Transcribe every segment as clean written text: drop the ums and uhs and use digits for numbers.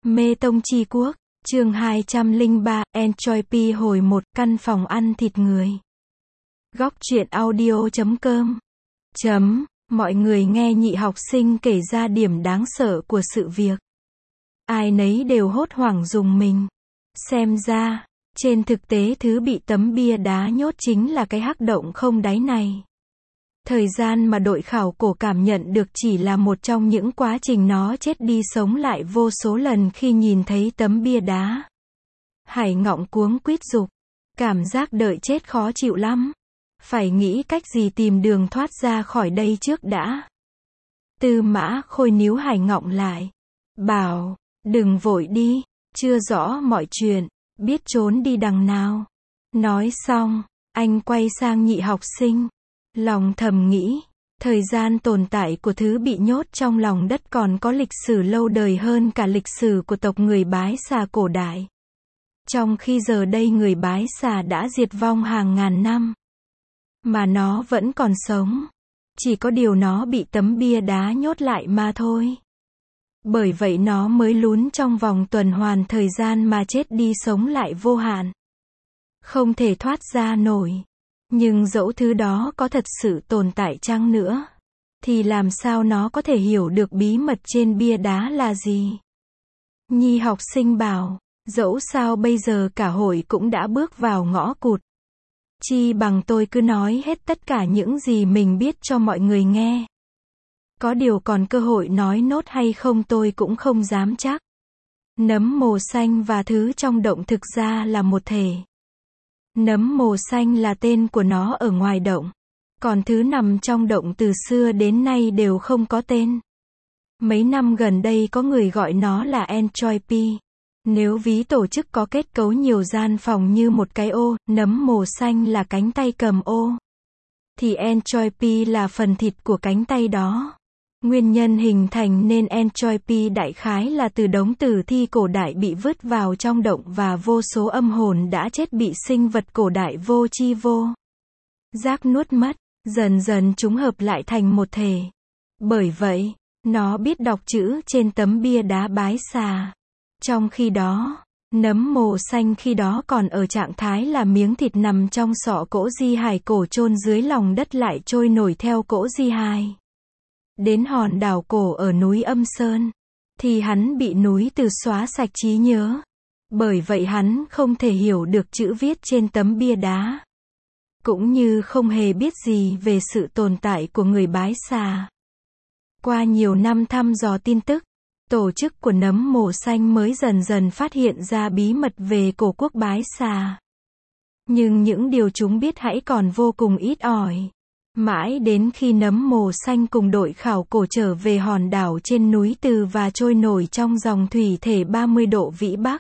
Mê Tông Chi Quốc, chương 203, Enjoy hồi 1, căn phòng ăn thịt người. Góc truyện audio.com. Mọi người nghe nhị học sinh kể ra điểm đáng sợ của sự việc. Ai nấy đều hốt hoảng rùng mình. Xem ra, trên thực tế thứ bị tấm bia đá nhốt chính là cái hắc động không đáy này. Thời gian mà đội khảo cổ cảm nhận được chỉ là một trong những quá trình nó chết đi sống lại vô số lần khi nhìn thấy tấm bia đá. Hải Ngọng cuống quýt giục. Cảm giác đợi chết khó chịu lắm. Phải nghĩ cách gì tìm đường thoát ra khỏi đây trước đã. Tư Mã Khôi níu Hải Ngọng lại. Bảo, đừng vội đi, chưa rõ mọi chuyện, biết trốn đi đằng nào. Nói xong, anh quay sang nhị học sinh. Lòng thầm nghĩ, thời gian tồn tại của thứ bị nhốt trong lòng đất còn có lịch sử lâu đời hơn cả lịch sử của tộc người Bái Xà cổ đại. Trong khi giờ đây người Bái Xà đã diệt vong hàng ngàn năm, mà nó vẫn còn sống. Chỉ có điều nó bị tấm bia đá nhốt lại mà thôi. Bởi vậy nó mới lún trong vòng tuần hoàn thời gian mà chết đi sống lại vô hạn. Không thể thoát ra nổi. Nhưng dẫu thứ đó có thật sự tồn tại chăng nữa, thì làm sao nó có thể hiểu được bí mật trên bia đá là gì? Nhi học sinh bảo, dẫu sao bây giờ cả hội cũng đã bước vào ngõ cụt. Chi bằng tôi cứ nói hết tất cả những gì mình biết cho mọi người nghe. Có điều còn cơ hội nói nốt hay không tôi cũng không dám chắc. Nấm mồ xanh và thứ trong động thực ra là một thể. Nấm mồ xanh là tên của nó ở ngoài động. Còn thứ nằm trong động từ xưa đến nay đều không có tên. Mấy năm gần đây có người gọi nó là Enjoy. Nếu ví tổ chức có kết cấu nhiều gian phòng như một cái ô, nấm mồ xanh là cánh tay cầm ô, thì Enjoy là phần thịt của cánh tay đó. Nguyên nhân hình thành nên Enjoy đại khái là từ đống tử thi cổ đại bị vứt vào trong động và vô số âm hồn đã chết bị sinh vật cổ đại vô tri vô giác nuốt mất, dần dần chúng hợp lại thành một thể. Bởi vậy, nó biết đọc chữ trên tấm bia đá Bái Xà. Trong khi đó, nấm mồ xanh khi đó còn ở trạng thái là miếng thịt nằm trong sọ cỗ di hài cổ chôn dưới lòng đất lại trôi nổi theo cỗ di hài. Đến hòn đảo cổ ở núi Âm Sơn, thì hắn bị núi Từ xóa sạch trí nhớ. Bởi vậy hắn không thể hiểu được chữ viết trên tấm bia đá. Cũng như không hề biết gì về sự tồn tại của người Bái Xà. Qua nhiều năm thăm dò tin tức, tổ chức của nấm mồ xanh mới dần dần phát hiện ra bí mật về cổ quốc Bái Xà. Nhưng những điều chúng biết hãy còn vô cùng ít ỏi. Mãi đến khi nấm mồ xanh cùng đội khảo cổ trở về hòn đảo trên núi Từ và trôi nổi trong dòng thủy thể 30 độ vĩ Bắc,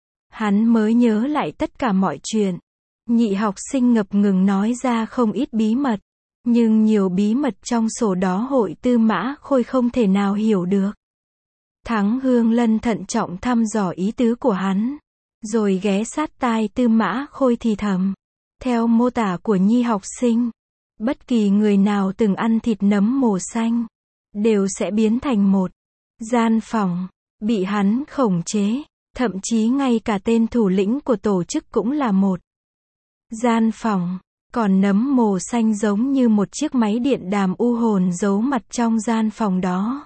hắn mới nhớ lại tất cả mọi chuyện. Nhị học sinh ngập ngừng nói ra không ít bí mật. Nhưng nhiều bí mật trong sổ đó hội Tư Mã Khôi không thể nào hiểu được. Thắng Hương Lân thận trọng thăm dò ý tứ của hắn, rồi ghé sát tai Tư Mã Khôi thì thầm. Theo mô tả của Nhi học sinh, bất kỳ người nào từng ăn thịt nấm mồ xanh, đều sẽ biến thành một gian phòng, bị hắn khống chế. Thậm chí ngay cả tên thủ lĩnh của tổ chức cũng là một gian phòng. Còn nấm mồ xanh giống như một chiếc máy điện đàm u hồn giấu mặt trong gian phòng đó.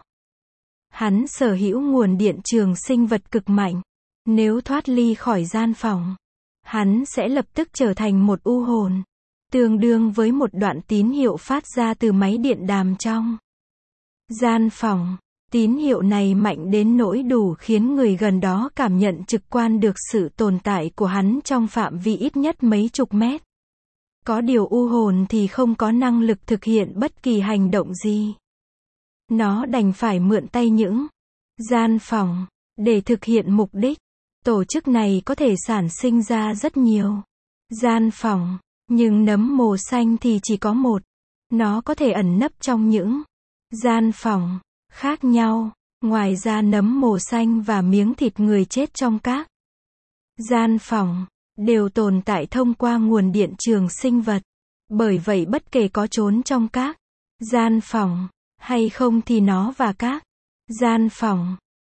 Hắn sở hữu nguồn điện trường sinh vật cực mạnh. Nếu thoát ly khỏi gian phòng, hắn sẽ lập tức trở thành một u hồn, tương đương với một đoạn tín hiệu phát ra từ máy điện đàm trong gian phòng. Tín hiệu này mạnh đến nỗi đủ khiến người gần đó cảm nhận trực quan được sự tồn tại của hắn trong phạm vi ít nhất mấy chục mét. Có điều u hồn thì không có năng lực thực hiện bất kỳ hành động gì. Nó đành phải mượn tay những gian phòng để thực hiện mục đích. Tổ chức này có thể sản sinh ra rất nhiều gian phòng, nhưng nấm mồ xanh thì chỉ có một. Nó có thể ẩn nấp trong những gian phòng khác nhau. Ngoài ra nấm mồ xanh và miếng thịt người chết trong các gian phòng đều tồn tại thông qua nguồn điện trường sinh vật. Bởi vậy bất kể có trốn trong các gian phòng hay không thì nó và các gian phòng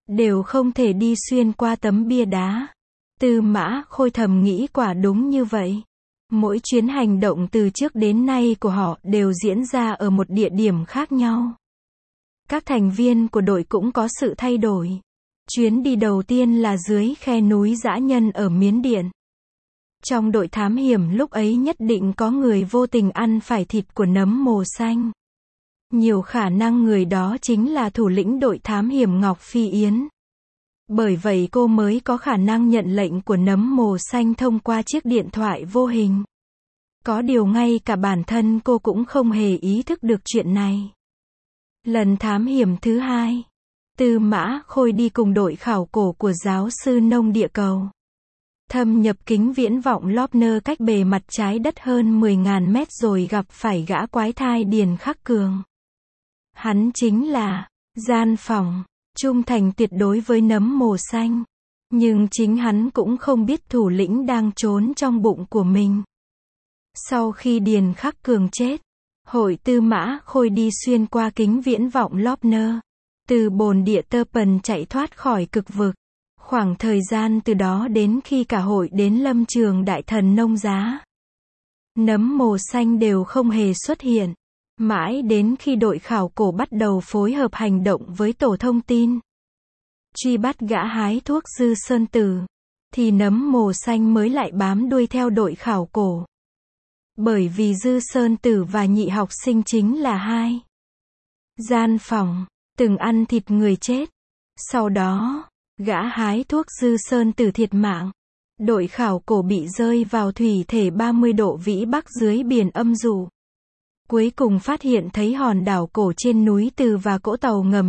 đều không thể đi xuyên qua tấm bia đá. Tư Mã Khôi thầm nghĩ quả đúng như vậy. Mỗi chuyến hành động từ trước đến nay của họ đều diễn ra ở một địa điểm khác nhau. Các thành viên của đội cũng có sự thay đổi. Chuyến đi đầu tiên là dưới khe núi dã nhân ở Miến Điện. Trong đội thám hiểm lúc ấy nhất định có người vô tình ăn phải thịt của nấm mồ xanh. Nhiều khả năng người đó chính là thủ lĩnh đội thám hiểm Ngọc Phi Yến. Bởi vậy cô mới có khả năng nhận lệnh của nấm mồ xanh thông qua chiếc điện thoại vô hình. Có điều ngay cả bản thân cô cũng không hề ý thức được chuyện này. Lần thám hiểm thứ hai, Tư Mã Khôi đi cùng đội khảo cổ của giáo sư nông địa cầu. Thâm nhập kính viễn vọng Lobner cách bề mặt trái đất hơn 10.000 mét rồi gặp phải gã quái thai Điền Khắc Cường. Hắn chính là gian phòng, trung thành tuyệt đối với nấm mồ xanh. Nhưng chính hắn cũng không biết thủ lĩnh đang trốn trong bụng của mình. Sau khi Điền Khắc Cường chết, hội Tư Mã Khôi đi xuyên qua kính viễn vọng Lobner. Từ bồn địa Tơ Pần chạy thoát khỏi cực vực. Khoảng thời gian từ đó đến khi cả hội đến lâm trường đại thần nông giá, nấm mồ xanh đều không hề xuất hiện. Mãi đến khi đội khảo cổ bắt đầu phối hợp hành động với tổ thông tin, truy bắt gã hái thuốc Dư Sơn Tử, thì nấm mồ xanh mới lại bám đuôi theo đội khảo cổ. Bởi vì Dư Sơn Tử và nhị học sinh chính là hai gian phòng, từng ăn thịt người chết. Sau đó, gã hái thuốc Dư Sơn Tử thiệt mạng. Đội khảo cổ bị rơi vào thủy thể 30 độ vĩ bắc dưới biển âm dụ. Cuối cùng phát hiện thấy hòn đảo cổ trên núi Từ và cỗ tàu ngầm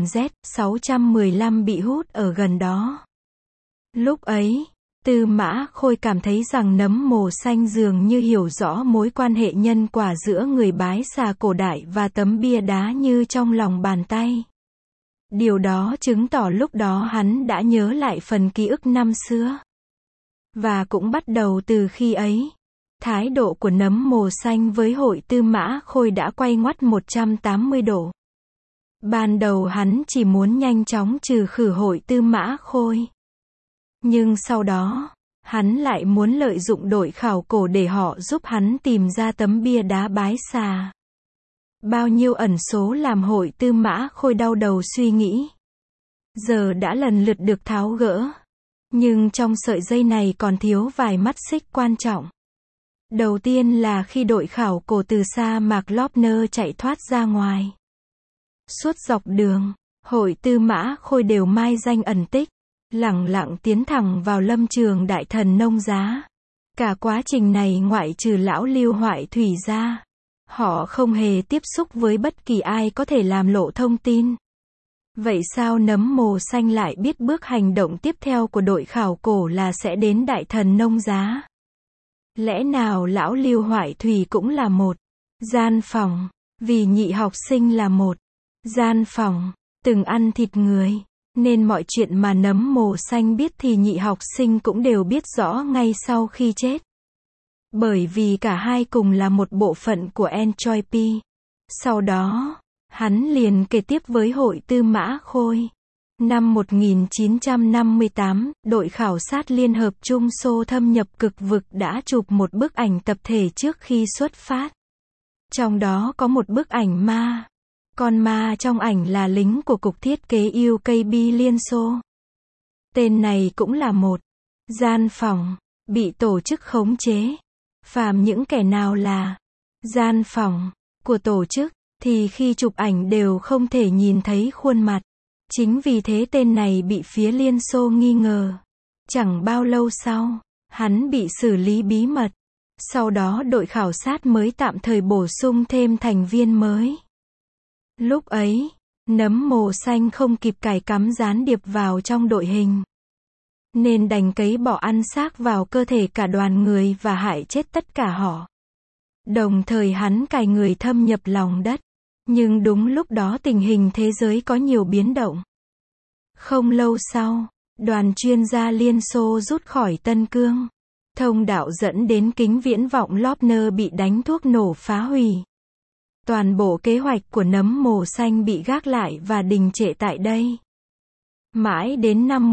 Z615 bị hút ở gần đó. Lúc ấy, Tư Mã Khôi cảm thấy rằng nấm mồ xanh dường như hiểu rõ mối quan hệ nhân quả giữa người bái xà cổ đại và tấm bia đá như trong lòng bàn tay. Điều đó chứng tỏ lúc đó hắn đã nhớ lại phần ký ức năm xưa. Và cũng bắt đầu từ khi ấy, thái độ của nấm mồ xanh với hội Tư Mã Khôi đã quay ngoắt 180 độ. Ban đầu hắn chỉ muốn nhanh chóng trừ khử hội Tư Mã Khôi. Nhưng sau đó, hắn lại muốn lợi dụng đội khảo cổ để họ giúp hắn tìm ra tấm bia đá bái xà. Bao nhiêu ẩn số làm hội Tư Mã Khôi đau đầu suy nghĩ. Giờ đã lần lượt được tháo gỡ. Nhưng trong sợi dây này còn thiếu vài mắt xích quan trọng. Đầu tiên là khi đội khảo cổ từ sa mạc Lobner chạy thoát ra ngoài. Suốt dọc đường, hội Tư Mã Khôi đều mai danh ẩn tích, lẳng lặng tiến thẳng vào lâm trường đại thần nông giá. Cả quá trình này ngoại trừ lão Lưu Hoại Thủy ra, họ không hề tiếp xúc với bất kỳ ai có thể làm lộ thông tin. Vậy sao nấm mồ xanh lại biết bước hành động tiếp theo của đội khảo cổ là sẽ đến đại thần nông giá? Lẽ nào lão Lưu Hoại Thủy cũng là một gian phòng, vì nhị học sinh là một gian phòng, từng ăn thịt người, nên mọi chuyện mà nấm mồ xanh biết thì nhị học sinh cũng đều biết rõ ngay sau khi chết. Bởi vì cả hai cùng là một bộ phận của Entroypi. Sau đó, hắn liền kể tiếp với hội Tư Mã Khôi. Năm 1958, đội khảo sát Liên Hợp Trung Xô thâm nhập cực vực đã chụp một bức ảnh tập thể trước khi xuất phát. Trong đó có một bức ảnh ma. Con ma trong ảnh là lính của Cục Thiết kế UKB Liên Xô. Tên này cũng là một gian phòng, bị tổ chức khống chế. Phàm những kẻ nào là gian phòng của tổ chức, thì khi chụp ảnh đều không thể nhìn thấy khuôn mặt. Chính vì thế tên này bị phía Liên Xô nghi ngờ. Chẳng bao lâu sau, hắn bị xử lý bí mật. Sau đó đội khảo sát mới tạm thời bổ sung thêm thành viên mới. Lúc ấy, nấm mồ xanh không kịp cài cắm gián điệp vào trong đội hình, nên đành cấy bỏ ăn xác vào cơ thể cả đoàn người và hại chết tất cả họ. Đồng thời hắn cài người thâm nhập lòng đất. Nhưng đúng lúc đó tình hình thế giới có nhiều biến động. Không lâu sau, đoàn chuyên gia Liên Xô rút khỏi Tân Cương. Thông đạo dẫn đến kính viễn vọng Lobner bị đánh thuốc nổ phá hủy. Toàn bộ kế hoạch của nấm mồ xanh bị gác lại và đình trệ tại đây. Mãi đến năm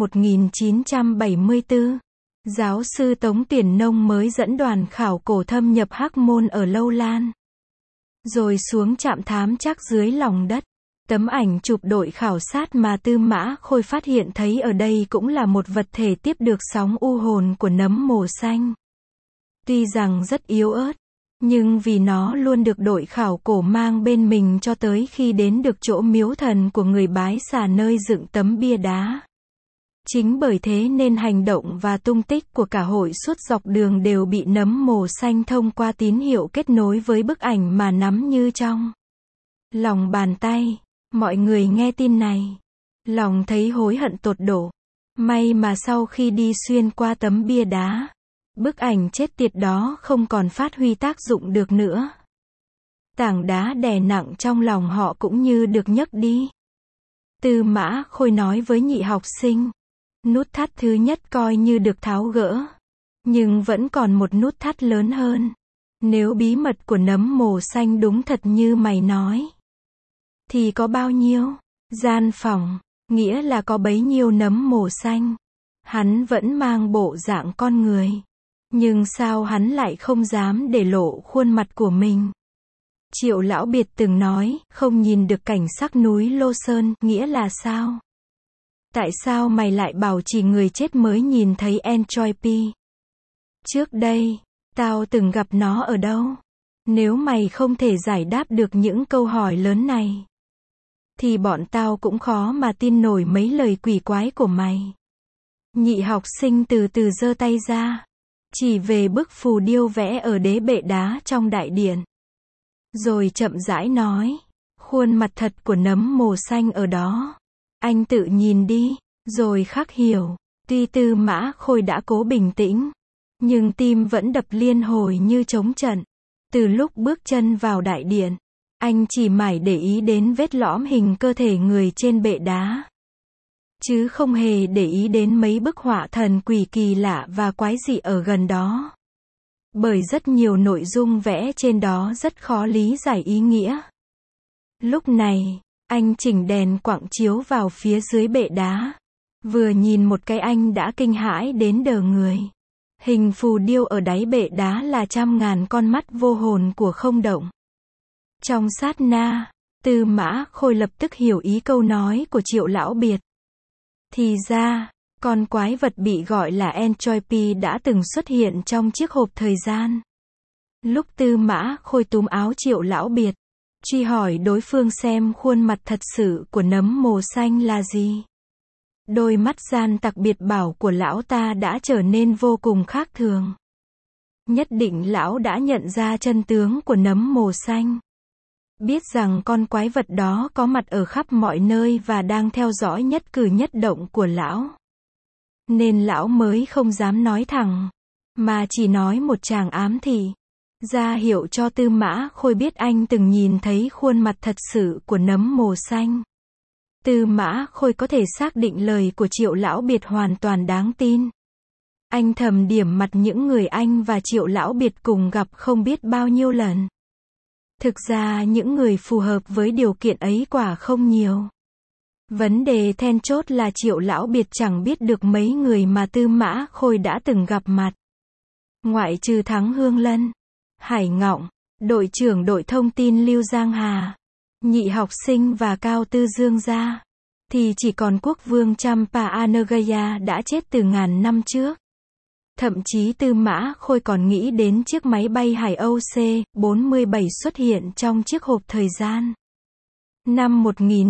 1974, giáo sư Tống Tuyển Nông mới dẫn đoàn khảo cổ thâm nhập Hắc Môn ở Lâu Lan. Rồi xuống trạm thám trắc dưới lòng đất. Tấm ảnh chụp đội khảo sát mà Tư Mã Khôi phát hiện thấy ở đây cũng là một vật thể tiếp được sóng u hồn của nấm mồ xanh. Tuy rằng rất yếu ớt, nhưng vì nó luôn được đội khảo cổ mang bên mình cho tới khi đến được chỗ miếu thần của người Bái Xà nơi dựng tấm bia đá. Chính bởi thế nên hành động và tung tích của cả hội suốt dọc đường đều bị nấm mồ xanh thông qua tín hiệu kết nối với bức ảnh mà nắm như trong lòng bàn tay. Mọi người nghe tin này, lòng thấy hối hận tột độ. May mà sau khi đi xuyên qua tấm bia đá, bức ảnh chết tiệt đó không còn phát huy tác dụng được nữa. Tảng đá đè nặng trong lòng họ cũng như được nhấc đi. Tư Mã Khôi nói với nhị học sinh, nút thắt thứ nhất coi như được tháo gỡ. Nhưng vẫn còn một nút thắt lớn hơn. Nếu bí mật của nấm mồ xanh đúng thật như mày nói, thì có bao nhiêu gian phòng, nghĩa là có bấy nhiêu nấm mồ xanh. Hắn vẫn mang bộ dạng con người. Nhưng sao hắn lại không dám để lộ khuôn mặt của mình? Triệu Lão Biệt từng nói, không nhìn được cảnh sắc núi Lô Sơn, nghĩa là sao? Tại sao mày lại bảo chỉ người chết mới nhìn thấy Entroipi? Trước đây, tao từng gặp nó ở đâu? Nếu mày không thể giải đáp được những câu hỏi lớn này, thì bọn tao cũng khó mà tin nổi mấy lời quỷ quái của mày. Nhị học sinh từ từ giơ tay ra, chỉ về bức phù điêu vẽ ở đế bệ đá trong đại điện. Rồi chậm rãi nói, khuôn mặt thật của nấm mồ xanh ở đó. Anh tự nhìn đi, rồi khắc hiểu. Tuy Tư Mã Khôi đã cố bình tĩnh, nhưng tim vẫn đập liên hồi như trống trận. Từ lúc bước chân vào đại điện, anh chỉ mải để ý đến vết lõm hình cơ thể người trên bệ đá, chứ không hề để ý đến mấy bức họa thần quỷ kỳ lạ và quái dị ở gần đó. Bởi rất nhiều nội dung vẽ trên đó rất khó lý giải ý nghĩa. Lúc này, anh chỉnh đèn quặng chiếu vào phía dưới bệ đá. Vừa nhìn một cái anh đã kinh hãi đến đờ người. Hình phù điêu ở đáy bệ đá là trăm ngàn con mắt vô hồn của không động. Trong sát na, Tư Mã Khôi lập tức hiểu ý câu nói của Triệu Lão Biệt. Thì ra, con quái vật bị gọi là Entroipi đã từng xuất hiện trong chiếc hộp thời gian. Lúc Tư Mã Khôi túm áo Triệu Lão Biệt, truy hỏi đối phương xem khuôn mặt thật sự của nấm mồ xanh là gì, đôi mắt gian tặc biệt bảo của lão ta đã trở nên vô cùng khác thường. Nhất định lão đã nhận ra chân tướng của nấm mồ xanh. Biết rằng con quái vật đó có mặt ở khắp mọi nơi và đang theo dõi nhất cử nhất động của lão. Nên lão mới không dám nói thẳng, mà chỉ nói một tràng ám thị, ra hiệu cho Tư Mã Khôi biết anh từng nhìn thấy khuôn mặt thật sự của nấm mồ xanh. Tư Mã Khôi có thể xác định lời của Triệu Lão Biệt hoàn toàn đáng tin. Anh thầm điểm mặt những người anh và Triệu Lão Biệt cùng gặp không biết bao nhiêu lần. Thực ra những người phù hợp với điều kiện ấy quả không nhiều. Vấn đề then chốt là Triệu Lão Biệt chẳng biết được mấy người mà Tư Mã Khôi đã từng gặp mặt. Ngoại trừ Thắng Hương Lân, Hải Ngọng, đội trưởng đội thông tin Lưu Giang Hà, nhị học sinh và Cao Tư Dương ra, thì chỉ còn quốc vương Champa Anagaya đã chết từ ngàn năm trước. Thậm chí Tư Mã Khôi còn nghĩ đến chiếc máy bay Hải Âu C-47 xuất hiện trong chiếc hộp thời gian. Năm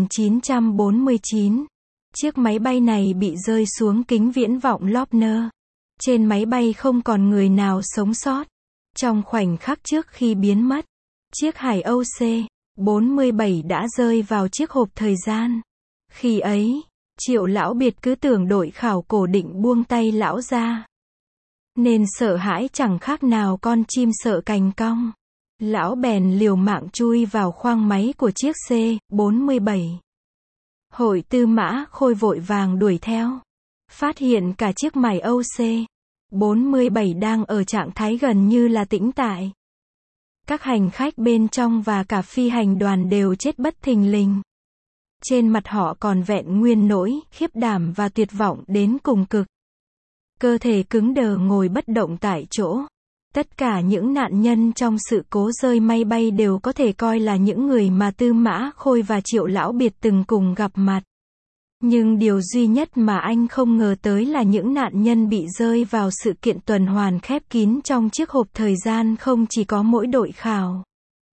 1949, chiếc máy bay này bị rơi xuống kính viễn vọng Lobner. Trên máy bay không còn người nào sống sót. Trong khoảnh khắc trước khi biến mất, chiếc Hải Âu C-47 đã rơi vào chiếc hộp thời gian. Khi ấy, Triệu Lão Biệt cứ tưởng đội khảo cổ định buông tay lão ra. Nên sợ hãi chẳng khác nào con chim sợ cành cong. Lão bèn liều mạng chui vào khoang máy của chiếc C-47. Hội Tư Mã Khôi vội vàng đuổi theo. Phát hiện cả chiếc máy Âu C-47 đang ở trạng thái gần như là tĩnh tại. Các hành khách bên trong và cả phi hành đoàn đều chết bất thình lình. trên mặt họ còn vẹn nguyên nỗi khiếp đảm và tuyệt vọng đến cùng cực. Cơ thể cứng đờ ngồi bất động tại chỗ. Tất cả những nạn nhân trong sự cố rơi máy bay đều có thể coi là những người mà Tư Mã Khôi và Triệu Lão Biệt từng cùng gặp mặt. Nhưng điều duy nhất mà anh không ngờ tới là những nạn nhân bị rơi vào sự kiện tuần hoàn khép kín trong chiếc hộp thời gian không chỉ có mỗi đội khảo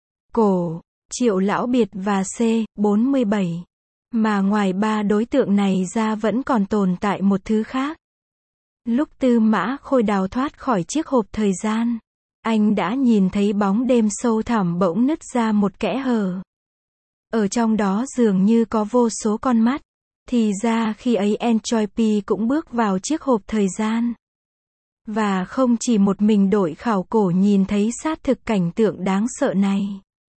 cổ, Triệu Lão Biệt và C-47, mà ngoài ba đối tượng này ra vẫn còn tồn tại một thứ khác. Lúc Tư Mã Khôi đào thoát khỏi chiếc hộp thời gian, anh đã nhìn thấy bóng đêm sâu thẳm bỗng nứt ra một kẽ hở. Ở trong đó dường như có vô số con mắt. Thì ra khi ấy Entroypi cũng bước vào chiếc hộp thời gian. Và không chỉ một mình đội khảo cổ nhìn thấy xác thực cảnh tượng đáng sợ này,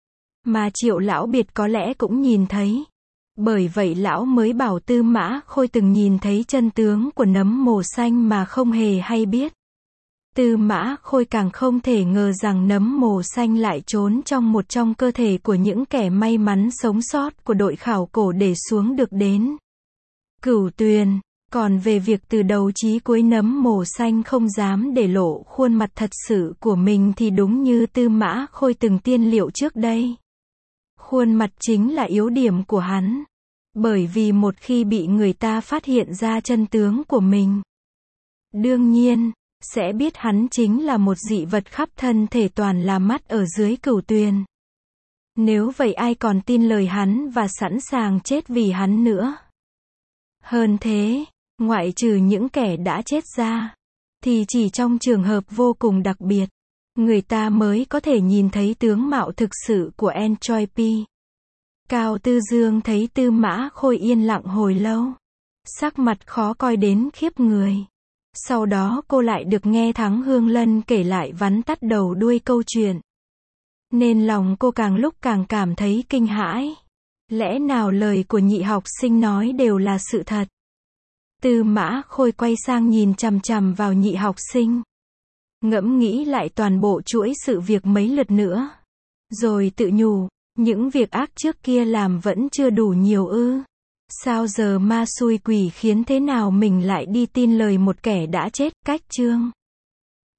mà Triệu Lão Biệt có lẽ cũng nhìn thấy. Bởi vậy lão mới bảo Tư Mã Khôi từng nhìn thấy chân tướng của nấm mồ xanh mà không hề hay biết. Tư Mã Khôi càng không thể ngờ rằng nấm mồ xanh lại trốn trong cơ thể của những kẻ may mắn sống sót của đội khảo cổ để xuống được đến Cửu Tuyền. Còn về việc từ đầu chí cuối nấm mồ xanh không dám để lộ khuôn mặt thật sự của mình thì đúng như Tư Mã Khôi từng tiên liệu trước đây. Khuôn mặt chính là yếu điểm của hắn. Bởi vì một khi bị người ta phát hiện ra chân tướng của mình, đương nhiên sẽ biết hắn chính là một dị vật khắp thân thể toàn là mắt ở dưới Cửu Tuyền. Nếu vậy ai còn tin lời hắn và sẵn sàng chết vì hắn nữa. Hơn thế, ngoại trừ những kẻ đã chết ra, thì chỉ trong trường hợp vô cùng đặc biệt, người ta mới có thể nhìn thấy tướng mạo thực sự của Entroypi. Cao Tư Dương thấy Tư Mã Khôi yên lặng hồi lâu, sắc mặt khó coi đến khiếp người. Sau đó cô lại được nghe Thắng Hương Lân kể lại vắn tắt đầu đuôi câu chuyện. Nên lòng cô càng lúc càng cảm thấy kinh hãi. Lẽ nào lời của nhị học sinh nói đều là sự thật? Tư Mã Khôi quay sang nhìn chằm chằm vào nhị học sinh. Ngẫm nghĩ lại toàn bộ chuỗi sự việc mấy lượt nữa. Rồi tự nhủ, những việc ác trước kia làm vẫn chưa đủ nhiều ư? Sao giờ ma xui quỷ khiến thế nào mình lại đi tin lời một kẻ đã chết? Cách chương